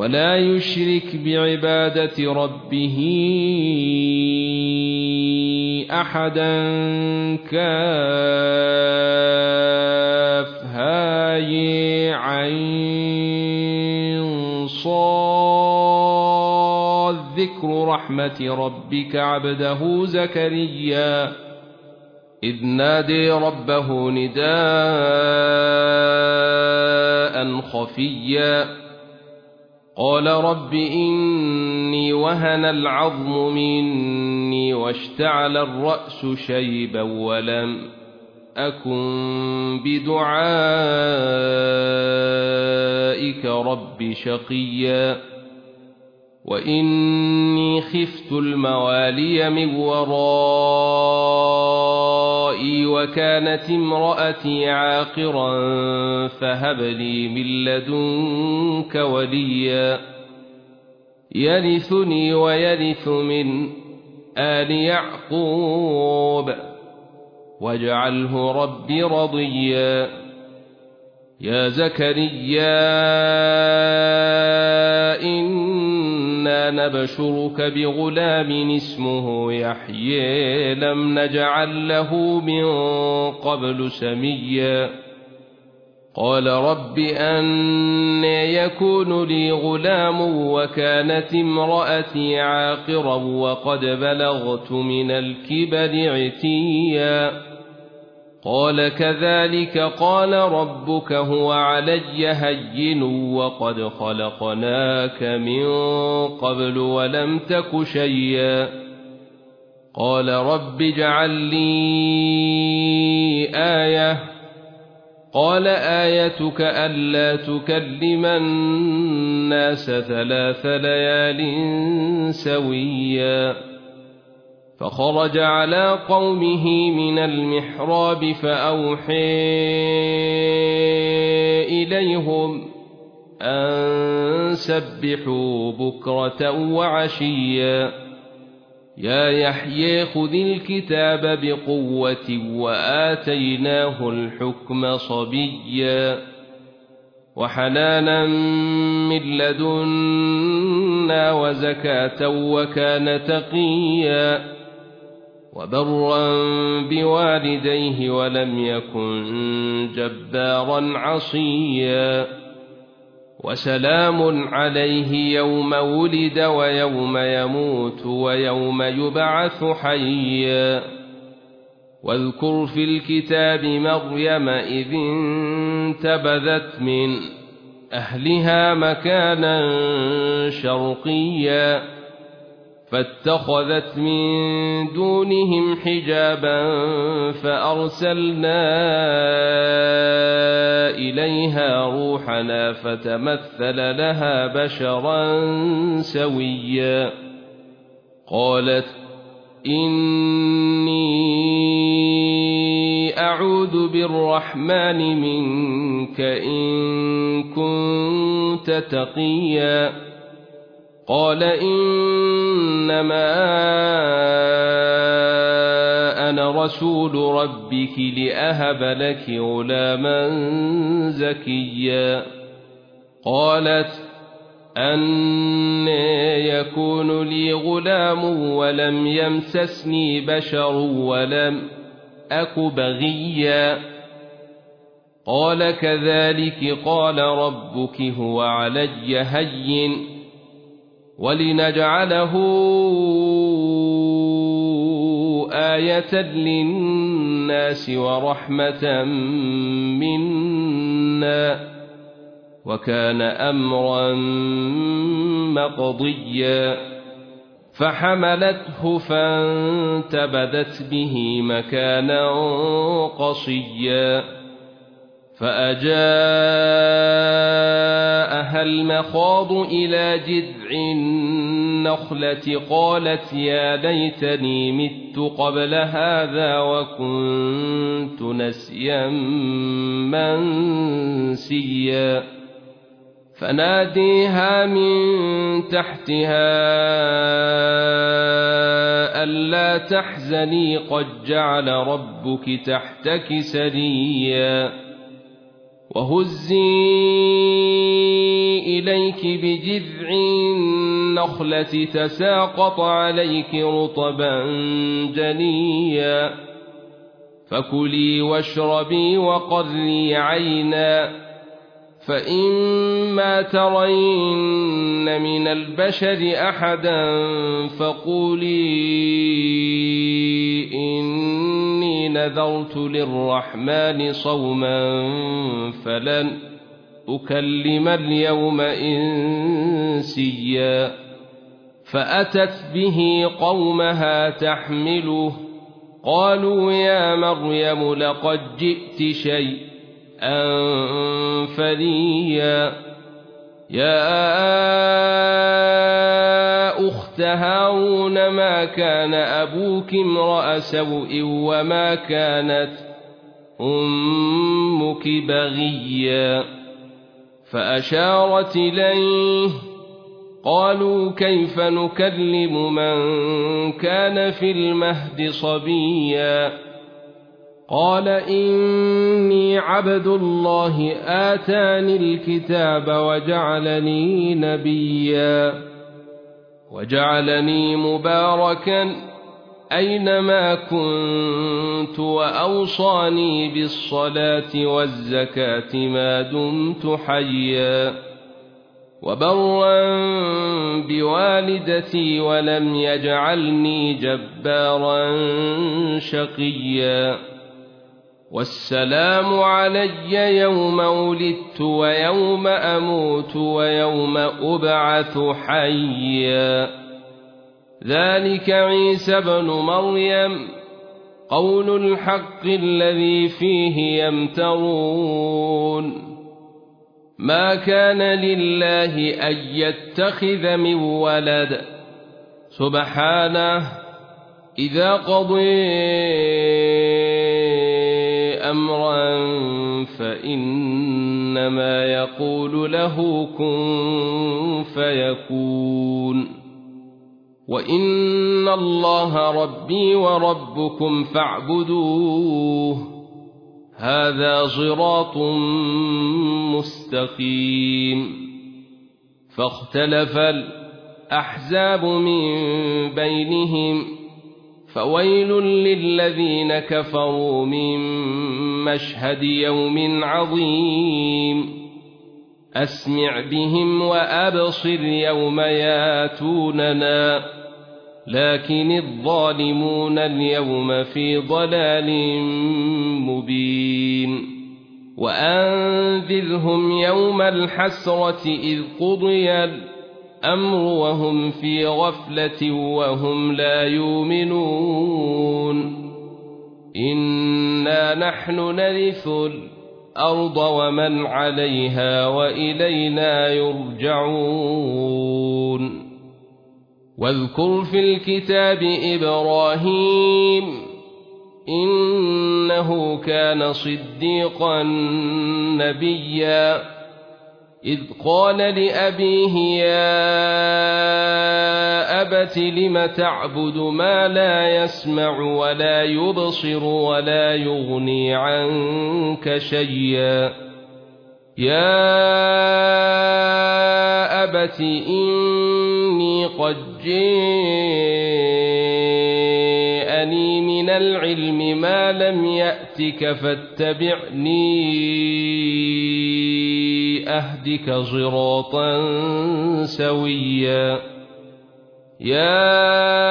ولا يشرك بعبادة ربه أحدا كافها عين صاد ذكر رحمة ربك عبده زكريا إذ نادي ربه نداء خفيا قال رب إني وهن العظم مني واشتعل الرأس شيبا ولم أكن بدعائك رب شقيا وإني خفت الموالي من ورائي وكانت امرأتي عاقرا فهب لي من لدنك وليا يرثني ويرث من آل يعقوب واجعله رب رضيا يا زكريا إنا نبشرك بغلام اسمه يحيى لم نجعل له من قبل سميا قال رب أنى يكون لي غلام وكانت امرأتي عاقرا وقد بلغت من الكبر عتيا قال كذلك قال ربك هو علي هين وقد خلقناك من قبل ولم تك شيئا قال رب اجعل لي آية قال آيتك ألا تكلم الناس 3 ليال سويا فخرج على قومه من المحراب فأوحى إليهم أن سبحوا بكرة وعشيا يا يحيى خذ الكتاب بقوة وآتيناه الحكم صبيا وحنانا من لدنا وزكاة وكان تقيا وبرا بوالديه ولم يكن جبارا عصيا وسلام عليه يوم ولد ويوم يموت ويوم يبعث حيا واذكر في الكتاب مريم إذ انتبذت من أهلها مكانا شرقيا فاتخذت من دونهم حجابا فأرسلنا إليها روحنا فتمثل لها بشرا سويا قالت إني أعوذ بالرحمن منك إن كنت تقيا قال إنما أنا رسول ربك لأهب لك غلاما زكيا قالت أنى يكون لي غلام ولم يمسسني بشر ولم أك بغيا قال كذلك قال ربك هو علي هين ولنجعله آية للناس ورحمة منا وكان أمرا مقضيا فحملته فانتبذت به مكانا قصيا فأجاءها المخاض إلى جذع النخلة قالت يا ليتني مت قبل هذا وكنت نسيا منسيا فناديها من تحتها ألا تحزني قد جعل ربك تحتك سريا وهزي إليك بجذع النخلة تساقط عليك رطبا جنيا فكلي واشربي وقري عينا فإما ترين من البشر أحدا فقولي إني نذرت للرحمن صوما فلن أكلم اليوم إنسيا فأتت به قومها تحمله قالوا يا مريم لقد جئت شيئا فريا يا أخت هارون ما كان أبوك امرأ سوء وما كانت أمك بغيا فأشارت إليه قالوا كيف نكلم من كان في المهد صبيا قال إني عبد الله آتاني الكتاب وجعلني نبيا وجعلني مباركا أينما كنت وأوصاني بالصلاة والزكاة ما دمت حيا وبرا بوالدتي ولم يجعلني جبارا شقيا والسلام علي يوم ولدت ويوم أموت ويوم أبعث حيا ذلك عيسى بن مريم قول الحق الذي فيه يمترون ما كان لله أن يتخذ من ولد سبحانه إذا قضي أمرا فإنما يقول له كن فيكون وإن الله ربي وربكم فاعبدوه هذا صراط مستقيم فاختلف الأحزاب من بينهم فويل للذين كفروا من مشهد يوم عظيم أسمع بهم وأبصر يوم ياتوننا لكن الظالمون اليوم في ضلال مبين وأنذرهم يوم الحسرة إذ قضي الأمر وهم في غفلة وهم لا يؤمنون إنا نحن نرث الأرض ومن عليها وإلينا يرجعون واذكر في الكتاب إبراهيم إنه كان صديقا نبيا إذ قال لأبيه يا أبت لم تعبد ما لا يسمع ولا يبصر ولا يغني عنك شيئا يا أبت إني قد جاءني من العلم ما لم يأتك فاتبعني أهدك صراطا سويا يا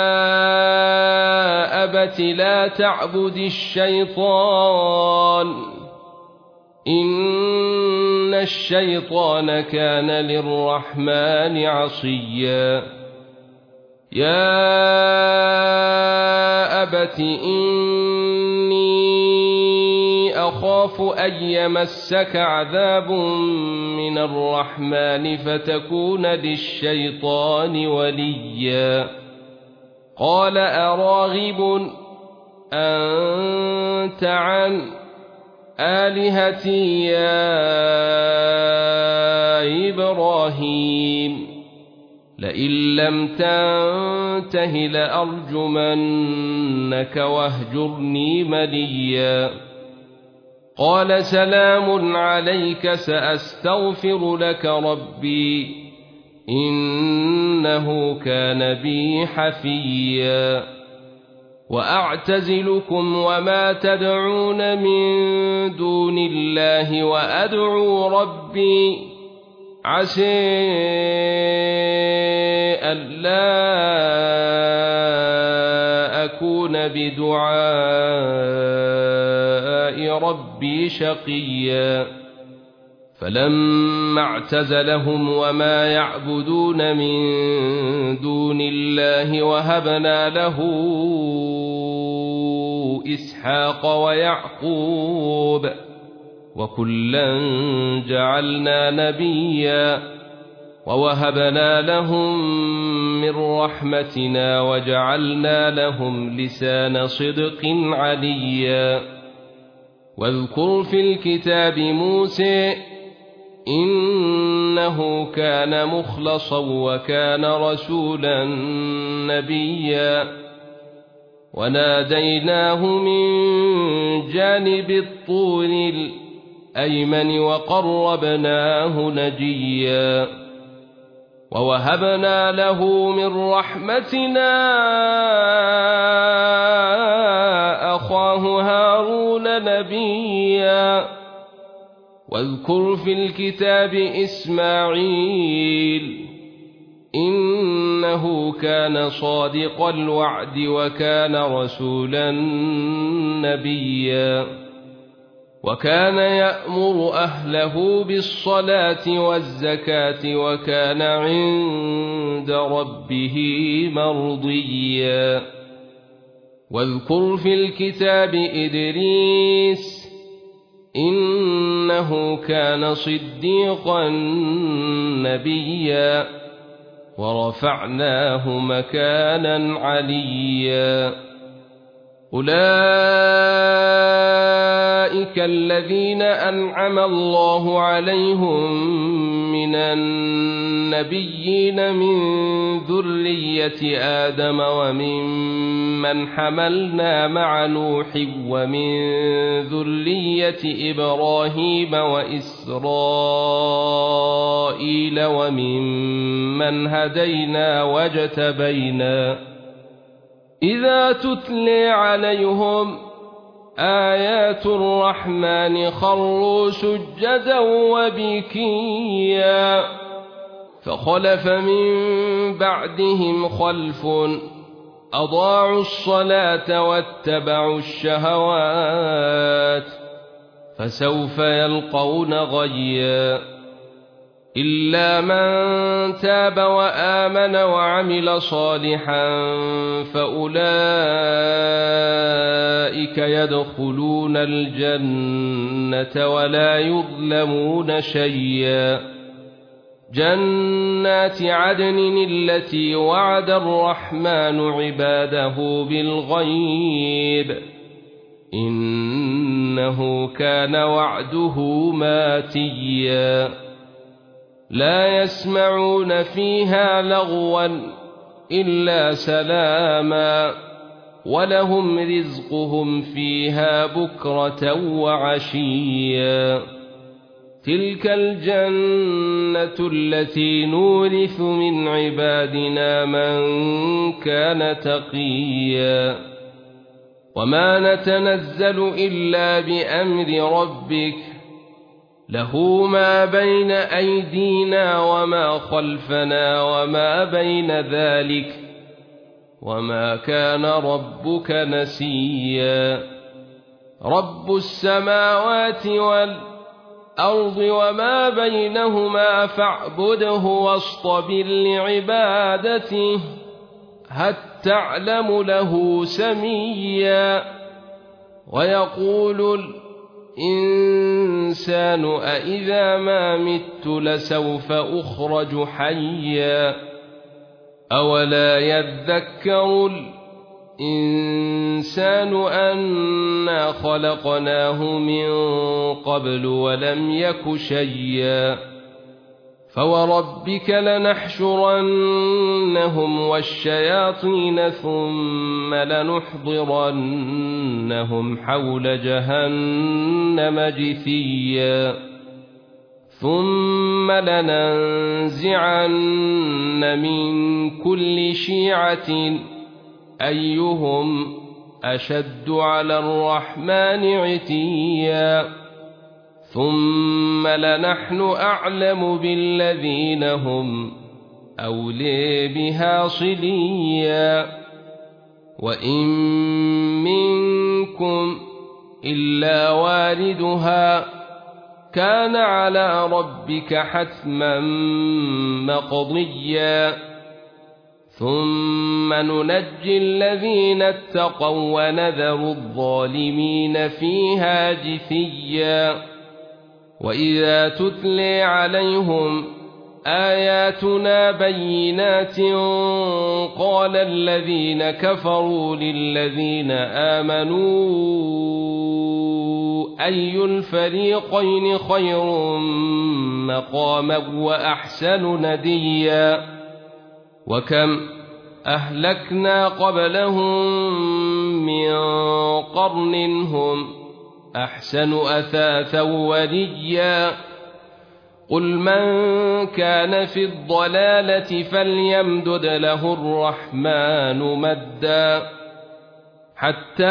أبت لا تعبد الشيطان إن الشيطان كان للرحمن عصيا يا أبت إني أخاف أن يمسك عذاب من الرحمن فتكون للشيطان وليا قال أراغب أنت عن آلهتي يا إبراهيم لئن لم تنته لأرجمنك واهجرني مليا قال سلام عليك سأستغفر لك ربي إنه كان بي حفيا وأعتزلكم وما تدعون من دون الله وأدعو ربي عسى ألا أكون بدعاء ربي شقيا فلما اعتزلهم وما يعبدون من دون الله وهبنا له إسحاق ويعقوب وكلا جعلنا نبيا ووهبنا لهم من رحمتنا وجعلنا لهم لسان صدق عليا واذكر في الكتاب موسى إنه كان مخلصا وكان رسولا نبيا وناديناه من جانب الطور الأيمن وقربناه نجيا ووهبنا له من رحمتنا أخاه هارون نبيا واذكر في الكتاب إسماعيل إنه كان صادق الوعد وكان رسولا نبيا وكان يأمر أهله بالصلاة والزكاة وكان عند ربه مرضيا واذكر في الكتاب إدريس إنه كان صديقا نبيا ورفعناه مكانا عليا أولئك الذين أنعم الله عليهم من النبيين من ذرية آدم وممن حملنا مع نوح ومن ذرية إبراهيم وإسرائيل وممن هدينا واجتبينا إذا تتلي عليهم آيات الرحمن خروا سجدا وبكيا فخلف من بعدهم خلف أضاعوا الصلاة واتبعوا الشهوات فسوف يلقون غيا إلا من تاب وآمن وعمل صالحا فأولئك يدخلون الجنة ولا يظلمون شيئا جنات عدن التي وعد الرحمن عباده بالغيب إنه كان وعده ماتيا لا يسمعون فيها لغوا إلا سلاما ولهم رزقهم فيها بكرة وعشيا تلك الجنة التي نورث من عبادنا من كان تقيا وما نتنزل إلا بأمر ربك له ما بين أيدينا وما خلفنا وما بين ذلك وما كان ربك نسيا رب السماوات والأرض وما بينهما فاعبده واصطبر لعبادته هل تعلم له سميا ويقول الإنسان أإذا ما مت لسوف أخرج حيا أولا يذكر الإنسان أنا خلقناه من قبل ولم يك شيئا فوربك لنحشرنهم والشياطين ثم لنحضرنهم حول جهنم جثيا ثم لننزعن من كل شيعة أيهم أشد على الرحمن عتيا ثم لنحن أعلم بالذين هم أولي بها صليا وإن منكم إلا واردها كان على ربك حتما مقضيا ثم ننجي الذين اتقوا ونذر الظالمين فيها جثيا وإذا تتلي عليهم آياتنا بينات قال الذين كفروا للذين آمنوا أي الفريقين خير مقاما وأحسن نديا وكم أهلكنا قبلهم من قرن هم أحسن أثاثا وريا قل من كان في الضلالة فليمدد له الرحمن مدا حتى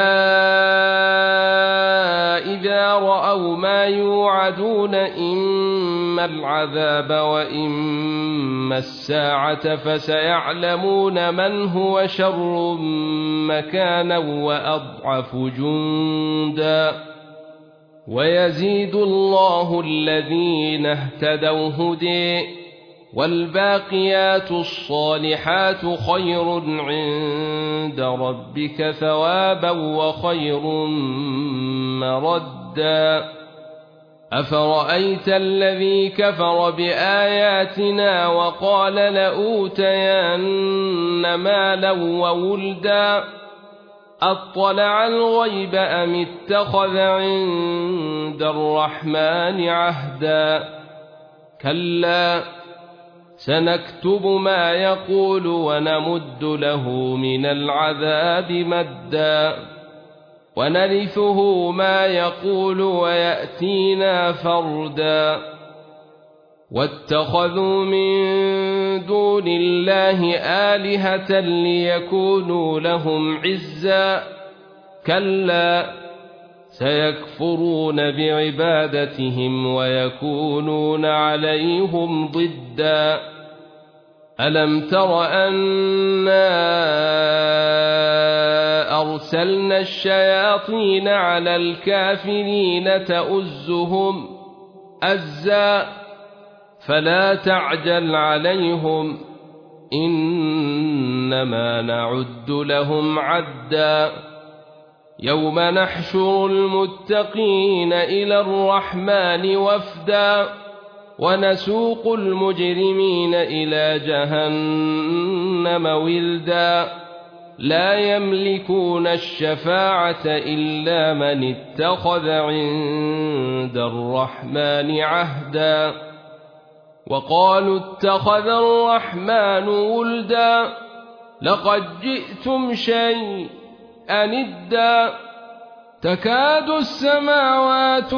إذا رأوا ما يوعدون إما العذاب وإما الساعة فسيعلمون من هو شر مكانا وأضعف جندا ويزيد الله الذين اهتدوا هدى والباقيات الصالحات خير عند ربك ثوابا وخير مردا أفرأيت الذي كفر بآياتنا وقال لأوتين مالا وولدا أطلع الغيب أم اتخذ عند الرحمن عهدا كلا سنكتب ما يقول ونمد له من العذاب مدا ونرثه ما يقول ويأتينا فردا واتخذوا من دون الله آلهة ليكونوا لهم عزا كلا سيكفرون بعبادتهم ويكونون عليهم ضدا ألم تر أنا أرسلنا الشياطين على الكافرين تؤزهم أزا فلا تعجل عليهم إنما نعد لهم عدا يوم نحشر المتقين إلى الرحمن وفدا ونسوق المجرمين إلى جهنم ولدا لا يملكون الشفاعة إلا من اتخذ عند الرحمن عهدا وقالوا اتخذ الرحمن ولدا لقد جئتم شيئا أندا تكاد السماوات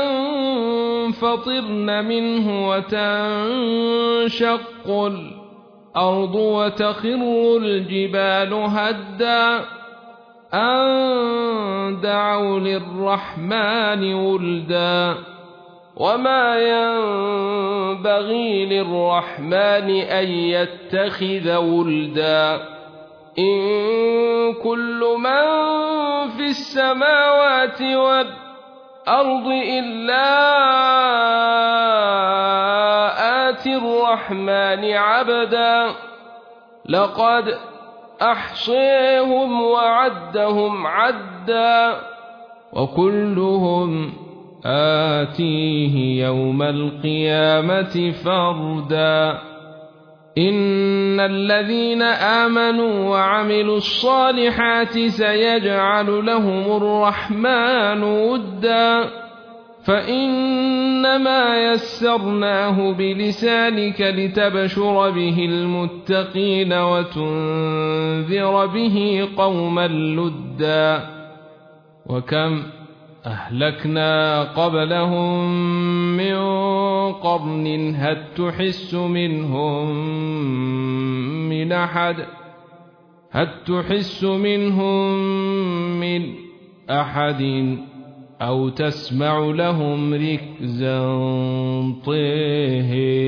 ينفطرن منه وتنشق الأرض وتخر الجبال هدا أن دعوا للرحمن ولدا وما ينبغي للرحمن أن يتخذ ولدا إن كل من في السماوات والأرض إلا آتي الرحمن عبدا لقد أحصيهم وعدهم عدا وكلهم آتيه يوم القيامة فردا إن الذين آمنوا وعملوا الصالحات سيجعل لهم الرحمن ودا فإنما يسرناه بلسانك لتبشر به المتقين وتنذر به قوما لدا وكم أهلكنا قبلهم من قرن هل تحس منهم من أحد أو تسمع لهم ركزا طيهي